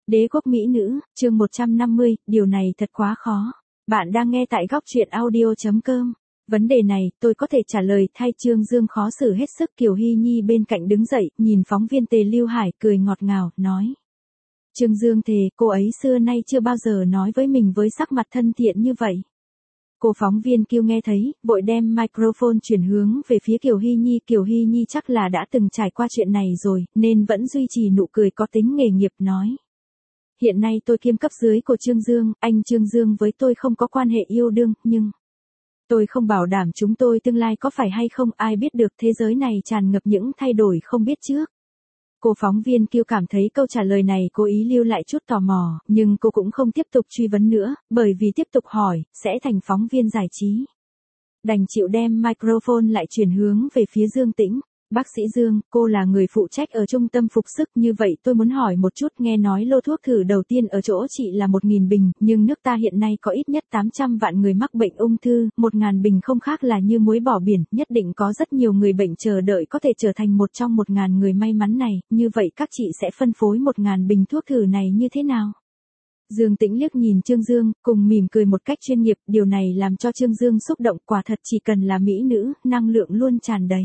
Đế quốc mỹ nữ, chương 150, điều này thật quá khó. Bạn đang nghe tại góc truyện audio.com. Vấn đề này, tôi có thể trả lời thay Trương Dương khó xử hết sức. Kiều Hy Nhi bên cạnh đứng dậy, nhìn phóng viên Tề Lưu Hải cười ngọt ngào, nói. Trương Dương thề, cô ấy xưa nay chưa bao giờ nói với mình với sắc mặt thân thiện như vậy. Cô phóng viên Kiều nghe thấy, vội đem microphone chuyển hướng về phía Kiều Hy Nhi. Kiều Hy Nhi chắc là đã từng trải qua chuyện này rồi, nên vẫn duy trì nụ cười có tính nghề nghiệp, nói. Hiện nay tôi kiêm cấp dưới của Trương Dương, anh Trương Dương với tôi không có quan hệ yêu đương, nhưng tôi không bảo đảm chúng tôi tương lai có phải hay không, ai biết được, thế giới này tràn ngập những thay đổi không biết trước. Cô phóng viên Kiều cảm thấy câu trả lời này cố ý lưu lại chút tò mò, nhưng cô cũng không tiếp tục truy vấn nữa, bởi vì tiếp tục hỏi, sẽ thành phóng viên giải trí. Đành chịu đem microphone lại chuyển hướng về phía Dương Tĩnh. Bác sĩ Dương, cô là người phụ trách ở trung tâm phục sức, như vậy tôi muốn hỏi một chút, nghe nói lô thuốc thử đầu tiên ở chỗ chị là 1.000 bình, nhưng nước ta hiện nay có ít nhất 800 vạn người mắc bệnh ung thư, 1.000 bình không khác là như muối bỏ biển, nhất định có rất nhiều người bệnh chờ đợi có thể trở thành một trong 1.000 người may mắn này, như vậy các chị sẽ phân phối 1.000 bình thuốc thử này như thế nào? Dương Tĩnh liếc nhìn Trương Dương, cùng mỉm cười một cách chuyên nghiệp, điều này làm cho Trương Dương xúc động, quả thật chỉ cần là mỹ nữ, năng lượng luôn tràn đầy.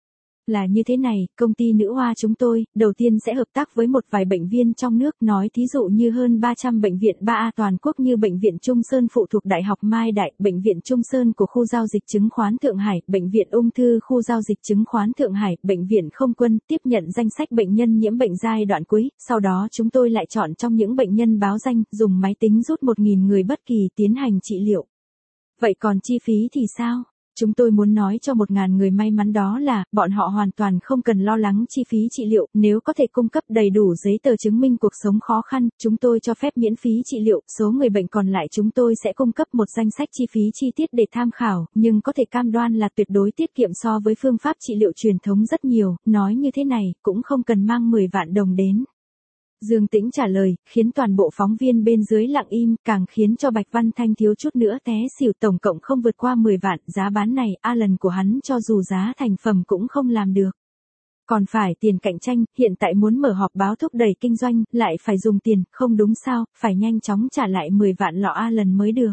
Là như thế này, công ty nữ hoa chúng tôi, đầu tiên sẽ hợp tác với một vài bệnh viện trong nước, nói thí dụ như hơn 300 bệnh viện 3A toàn quốc như Bệnh viện Trung Sơn phụ thuộc Đại học Mai Đại, Bệnh viện Trung Sơn của khu giao dịch chứng khoán Thượng Hải, Bệnh viện Ung thư khu giao dịch chứng khoán Thượng Hải, Bệnh viện Không quân, tiếp nhận danh sách bệnh nhân nhiễm bệnh giai đoạn cuối, sau đó chúng tôi lại chọn trong những bệnh nhân báo danh, dùng máy tính rút 1.000 người bất kỳ tiến hành trị liệu. Vậy còn chi phí thì sao? Chúng tôi muốn nói cho 1.000 người may mắn đó là, bọn họ hoàn toàn không cần lo lắng chi phí trị liệu, nếu có thể cung cấp đầy đủ giấy tờ chứng minh cuộc sống khó khăn, chúng tôi cho phép miễn phí trị liệu, số người bệnh còn lại chúng tôi sẽ cung cấp một danh sách chi phí chi tiết để tham khảo, nhưng có thể cam đoan là tuyệt đối tiết kiệm so với phương pháp trị liệu truyền thống rất nhiều, nói như thế này, cũng không cần mang 10 vạn đồng đến. Dương Tĩnh trả lời, khiến toàn bộ phóng viên bên dưới lặng im, càng khiến cho Bạch Văn Thanh thiếu chút nữa té xỉu, tổng cộng không vượt qua 10 vạn, giá bán này, Alan của hắn cho dù giá thành phẩm cũng không làm được. Còn phải tiền cạnh tranh, hiện tại muốn mở họp báo thúc đẩy kinh doanh, lại phải dùng tiền, không đúng sao, phải nhanh chóng trả lại 10 vạn lọ Alan mới được.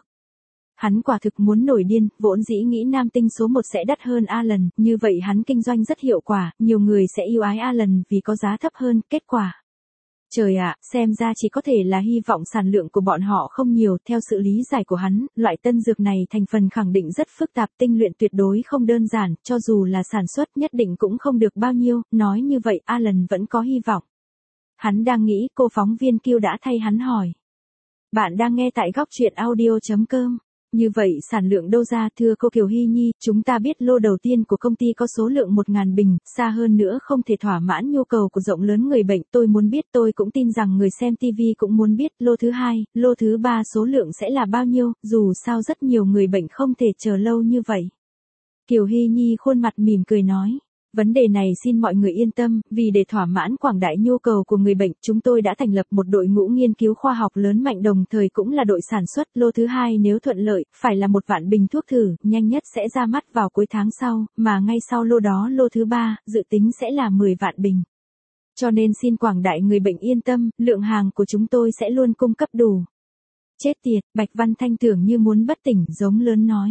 Hắn quả thực muốn nổi điên, vốn dĩ nghĩ nam tinh số 1 sẽ đắt hơn Alan, như vậy hắn kinh doanh rất hiệu quả, nhiều người sẽ yêu ái Alan vì có giá thấp hơn, kết quả. Trời ạ, xem ra chỉ có thể là hy vọng sản lượng của bọn họ không nhiều, theo sự lý giải của hắn, loại tân dược này thành phần khẳng định rất phức tạp, tinh luyện tuyệt đối không đơn giản, cho dù là sản xuất nhất định cũng không được bao nhiêu, nói như vậy Alan vẫn có hy vọng. Hắn đang nghĩ, cô phóng viên Kiều đã thay hắn hỏi. Bạn đang nghe tại góc truyện audio.com. Như vậy sản lượng đâu ra, thưa cô Kiều Hy Nhi, chúng ta biết lô đầu tiên của công ty có số lượng 1.000 bình, xa hơn nữa không thể thỏa mãn nhu cầu của rộng lớn người bệnh, tôi muốn biết, tôi cũng tin rằng người xem TV cũng muốn biết, lô thứ 2, lô thứ 3 số lượng sẽ là bao nhiêu, dù sao rất nhiều người bệnh không thể chờ lâu như vậy. Kiều Hy Nhi khuôn mặt mỉm cười nói. Vấn đề này xin mọi người yên tâm, vì để thỏa mãn quảng đại nhu cầu của người bệnh, chúng tôi đã thành lập một đội ngũ nghiên cứu khoa học lớn mạnh, đồng thời cũng là đội sản xuất. Lô thứ 2 nếu thuận lợi, phải là 1 vạn bình thuốc thử, nhanh nhất sẽ ra mắt vào cuối tháng sau, mà ngay sau lô đó lô thứ 3, dự tính sẽ là 10 vạn bình. Cho nên xin quảng đại người bệnh yên tâm, lượng hàng của chúng tôi sẽ luôn cung cấp đủ. Chết tiệt, Bạch Văn Thanh tưởng như muốn bất tỉnh, giống lớn nói.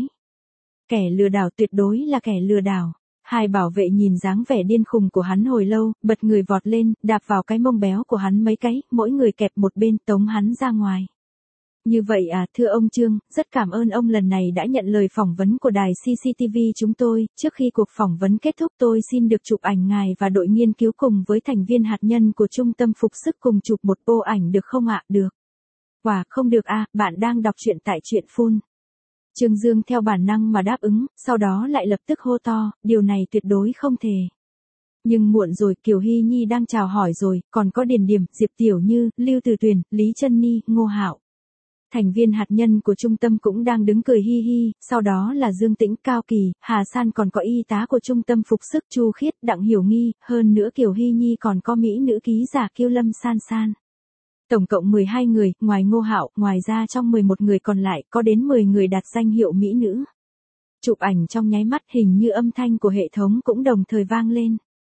Kẻ lừa đảo, tuyệt đối là kẻ lừa đảo. Hai bảo vệ nhìn dáng vẻ điên khùng của hắn hồi lâu, bật người vọt lên, đạp vào cái mông béo của hắn mấy cái, mỗi người kẹp một bên, tống hắn ra ngoài. Như vậy à, thưa ông Trương, rất cảm ơn ông lần này đã nhận lời phỏng vấn của đài CCTV chúng tôi, trước khi cuộc phỏng vấn kết thúc tôi xin được chụp ảnh ngài và đội nghiên cứu cùng với thành viên hạt nhân của trung tâm phục sức cùng chụp một bộ ảnh được không ạ? Được. Wow, không được à, bạn đang đọc truyện tại truyện Full. Trương Dương theo bản năng mà đáp ứng, sau đó lại lập tức hô to, điều này tuyệt đối không thể. Nhưng muộn rồi, Kiều Hy Nhi đang chào hỏi rồi, còn có Điền Điểm, Diệp Tiểu Như, Lưu Từ Tuyền, Lý Trân Ni, Ngô Hạo. Thành viên hạt nhân của trung tâm cũng đang đứng cười hi hi, sau đó là Dương Tĩnh, Cao Kỳ, Hà San, còn có y tá của trung tâm phục sức Chu Khiết, Đặng Hiểu Nghi, hơn nữa Kiều Hy Nhi còn có mỹ nữ ký giả Kiêu Lâm San San. Tổng cộng 12 người, ngoài Ngô Hạo, ngoài ra trong 11 người còn lại, có đến 10 người đạt danh hiệu mỹ nữ. Chụp ảnh trong nháy mắt, hình như âm thanh của hệ thống cũng đồng thời vang lên.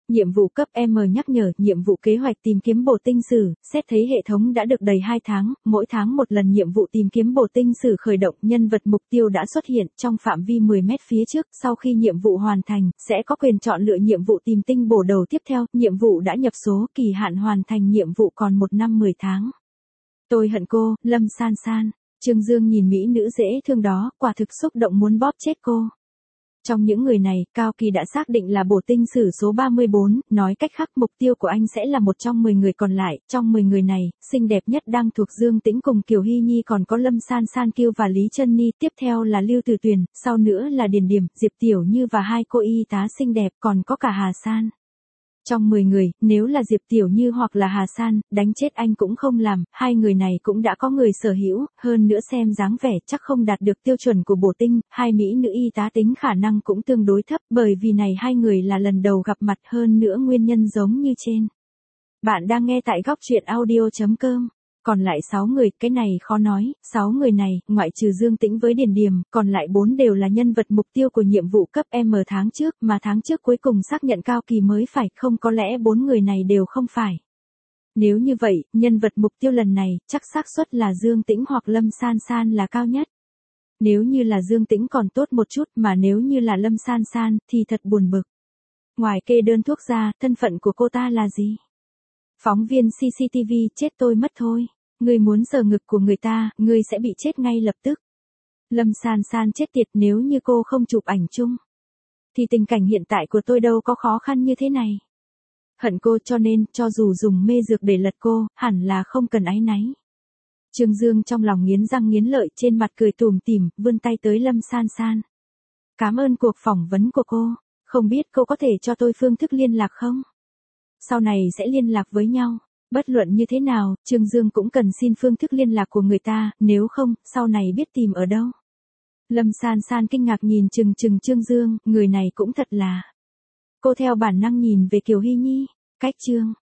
Nhiệm vụ cấp M nhắc nhở, nhiệm vụ kế hoạch tìm kiếm bổ tinh sử, xét thấy hệ thống đã được đầy 2 tháng, mỗi tháng một lần nhiệm vụ tìm kiếm bổ tinh sử khởi động, nhân vật mục tiêu đã xuất hiện trong phạm vi 10 mét phía trước, sau khi nhiệm vụ hoàn thành, sẽ có quyền chọn lựa nhiệm vụ tìm tinh bổ đầu tiếp theo, nhiệm vụ đã nhập số, kỳ hạn hoàn thành nhiệm vụ còn 1 năm 10 tháng. Tôi hận cô, Lâm San San. Trương Dương nhìn mỹ nữ dễ thương đó, quả thực xúc động muốn bóp chết cô. Trong những người này, Cao Kỳ đã xác định là bổ tinh sử số 34, nói cách khác mục tiêu của anh sẽ là một trong 10 người còn lại, trong 10 người này, xinh đẹp nhất đang thuộc Dương Tĩnh cùng Kiều Hy Nhi còn có Lâm San San Kiêu và Lý Chân Ni, tiếp theo là Lưu Từ Tuyền, sau nữa là Điền Điềm, Diệp Tiểu Như và 2 cô y tá xinh đẹp, còn có cả Hà San. Trong 10 người, nếu là Diệp Tiểu Như hoặc là Hà San, đánh chết anh cũng không làm, 2 người này cũng đã có người sở hữu, hơn nữa xem dáng vẻ chắc không đạt được tiêu chuẩn của bổ tinh, 2 mỹ nữ y tá tính khả năng cũng tương đối thấp, bởi vì này 2 người là lần đầu gặp mặt, hơn nữa nguyên nhân giống như trên. Bạn đang nghe tại góc truyện audio.com. Còn lại 6 người, cái này khó nói, 6 người này, ngoại trừ Dương Tĩnh với Điền Điềm, còn lại 4 đều là nhân vật mục tiêu của nhiệm vụ cấp M tháng trước, mà tháng trước cuối cùng xác nhận Cao Kỳ mới phải, không có lẽ 4 người này đều không phải. Nếu như vậy, nhân vật mục tiêu lần này, chắc xác suất là Dương Tĩnh hoặc Lâm San San là cao nhất. Nếu như là Dương Tĩnh còn tốt một chút, mà nếu như là Lâm San San, thì thật buồn bực. Ngoài kê đơn thuốc ra, thân phận của cô ta là gì? Phóng viên CCTV, chết tôi mất thôi. Ngươi muốn sờ ngực của người ta, ngươi sẽ bị chết ngay lập tức. Lâm San San chết tiệt, nếu như cô không chụp ảnh chung, thì tình cảnh hiện tại của tôi đâu có khó khăn như thế này. Hận cô cho nên, cho dù dùng mê dược để lật cô, hẳn là không cần áy náy. Trương Dương trong lòng nghiến răng nghiến lợi, trên mặt cười tủm tỉm, vươn tay tới Lâm San San. Cảm ơn cuộc phỏng vấn của cô, không biết cô có thể cho tôi phương thức liên lạc không? Sau này sẽ liên lạc với nhau. Bất luận như thế nào, Trương Dương cũng cần xin phương thức liên lạc của người ta, nếu không, sau này biết tìm ở đâu. Lâm San San kinh ngạc nhìn chừng Trương Dương, người này cũng thật là. Cô theo bản năng nhìn về Kiều Hy Nhi, cách Trương